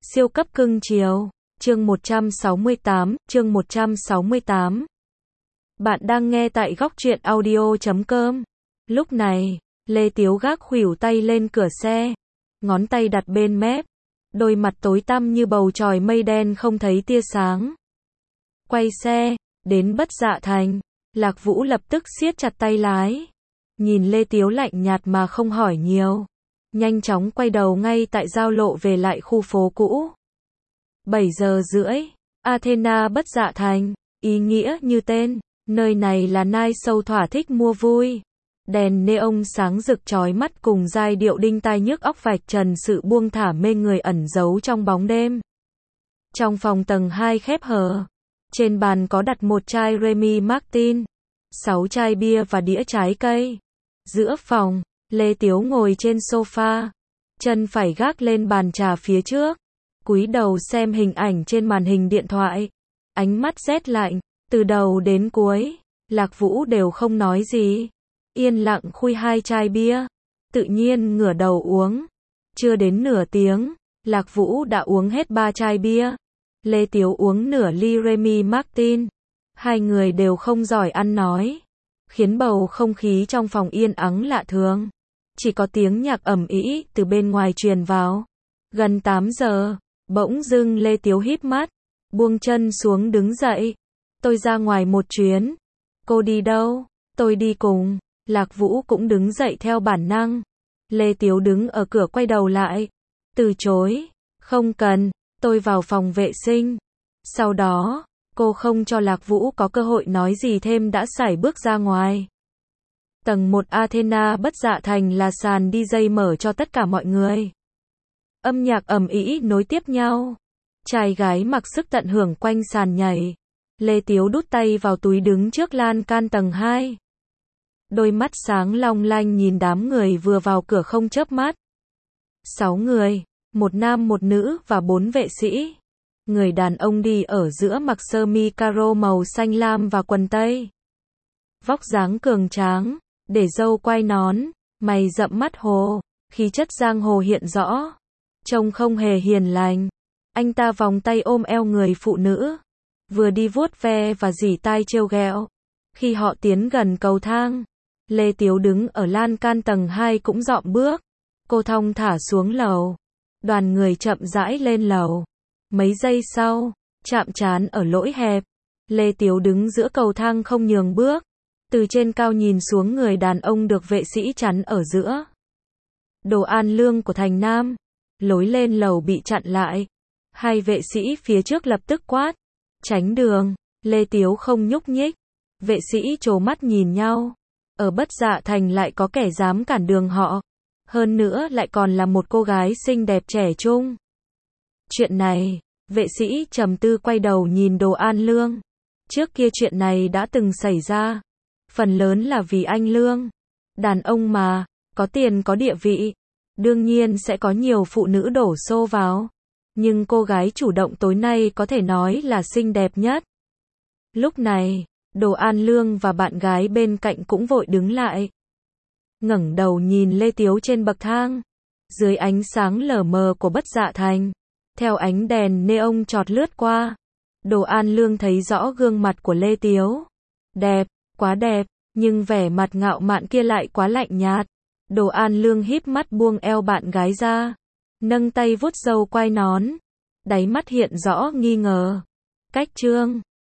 Siêu cấp cưng chiều. Chương 168. Bạn đang nghe tại góc truyện audio.com. Lúc này, Lê Tiếu gác khuỷu tay lên cửa xe, ngón tay đặt bên mép, đôi mặt tối tăm như bầu trời mây đen không thấy tia sáng. Quay xe, đến Bất Dạ Thành, Lạc Vũ lập tức siết chặt tay lái. Nhìn Lê Tiếu lạnh nhạt mà không hỏi nhiều. Nhanh chóng quay đầu ngay tại giao lộ về lại khu phố cũ. 7 giờ rưỡi, Athena Bất Dạ Thành, ý nghĩa như tên, nơi này là nai sâu thỏa thích mua vui. Đèn neon sáng rực chói mắt cùng giai điệu đinh tai nhức óc vạch trần sự buông thả mê người ẩn giấu trong bóng đêm. Trong phòng tầng 2 khép hờ, trên bàn có đặt một chai Remy Martin, 6 chai bia và đĩa trái cây. Giữa phòng, Lê Tiếu ngồi trên sofa, chân phải gác lên bàn trà phía trước, cúi đầu xem hình ảnh trên màn hình điện thoại. Ánh mắt rét lạnh, từ đầu đến cuối, Lạc Vũ đều không nói gì. Yên lặng khui 2 chai bia, tự nhiên ngửa đầu uống. Chưa đến nửa tiếng, Lạc Vũ đã uống hết 3 chai bia. Lê Tiếu uống nửa ly Remy Martin. Hai người đều không giỏi ăn nói, khiến bầu không khí trong phòng yên ắng lạ thường. Chỉ có tiếng nhạc ầm ĩ từ bên ngoài truyền vào. Gần 8 giờ, bỗng dưng Lê Tiếu híp mắt, buông chân xuống đứng dậy. Tôi ra ngoài một chuyến. Cô đi đâu? Tôi đi cùng. Lạc Vũ cũng đứng dậy theo bản năng. Lê Tiếu đứng ở cửa quay đầu lại. Từ chối. Không cần, tôi vào phòng vệ sinh. Sau đó, cô không cho Lạc Vũ có cơ hội nói gì thêm đã sải bước ra ngoài. Tầng 1 Athena Bất Dạ Thành là sàn DJ mở cho tất cả mọi người. Âm nhạc ầm ĩ nối tiếp nhau. Trai gái mặc sức tận hưởng quanh sàn nhảy. Lê Tiếu đút tay vào túi đứng trước lan can tầng 2. Đôi mắt sáng long lanh nhìn đám người vừa vào cửa không chớp mắt. 6 người, một nam một nữ và 4 vệ sĩ. Người đàn ông đi ở giữa mặc sơ mi caro màu xanh lam và quần tây. Vóc dáng cường tráng, để râu quai nón, mày rậm mắt hồ, khí chất giang hồ hiện rõ. Trông không hề hiền lành. Anh ta vòng tay ôm eo người phụ nữ, vừa đi vuốt ve và rỉ tai trêu ghẹo. Khi họ tiến gần cầu thang, Lê Tiếu đứng ở lan can tầng 2 cũng dọn bước. Cô thong thả xuống lầu. Đoàn người chậm rãi lên lầu. Mấy giây sau, chạm trán ở lỗi hẹp. Lê Tiếu đứng giữa cầu thang không nhường bước. Từ trên cao nhìn xuống người đàn ông được vệ sĩ chắn ở giữa. Đồ An Lương của Thành Nam. Lối lên lầu bị chặn lại. Hai vệ sĩ phía trước lập tức quát. Tránh đường. Lê Tiếu không nhúc nhích. Vệ sĩ trố mắt nhìn nhau. Ở Bất Dạ Thành lại có kẻ dám cản đường họ. Hơn nữa lại còn là một cô gái xinh đẹp trẻ trung. Chuyện này, vệ sĩ trầm tư quay đầu nhìn Đồ An Lương. Trước kia chuyện này đã từng xảy ra. Phần lớn là vì anh Lương. Đàn ông mà, có tiền có địa vị. Đương nhiên sẽ có nhiều phụ nữ đổ xô vào. Nhưng cô gái chủ động tối nay có thể nói là xinh đẹp nhất. Lúc này, Đồ An Lương và bạn gái bên cạnh cũng vội đứng lại. Ngẩng đầu nhìn Lê Tiếu trên bậc thang. Dưới ánh sáng lờ mờ của Bất Dạ Thành, theo ánh đèn neon chọt lướt qua, Đồ An Lương thấy rõ gương mặt của Lê Tiếu. Đẹp, quá đẹp, nhưng vẻ mặt ngạo mạn kia lại quá lạnh nhạt. Đồ An Lương híp mắt buông eo bạn gái ra, nâng tay vuốt râu quai nón, đáy mắt hiện rõ nghi ngờ. Cách trương,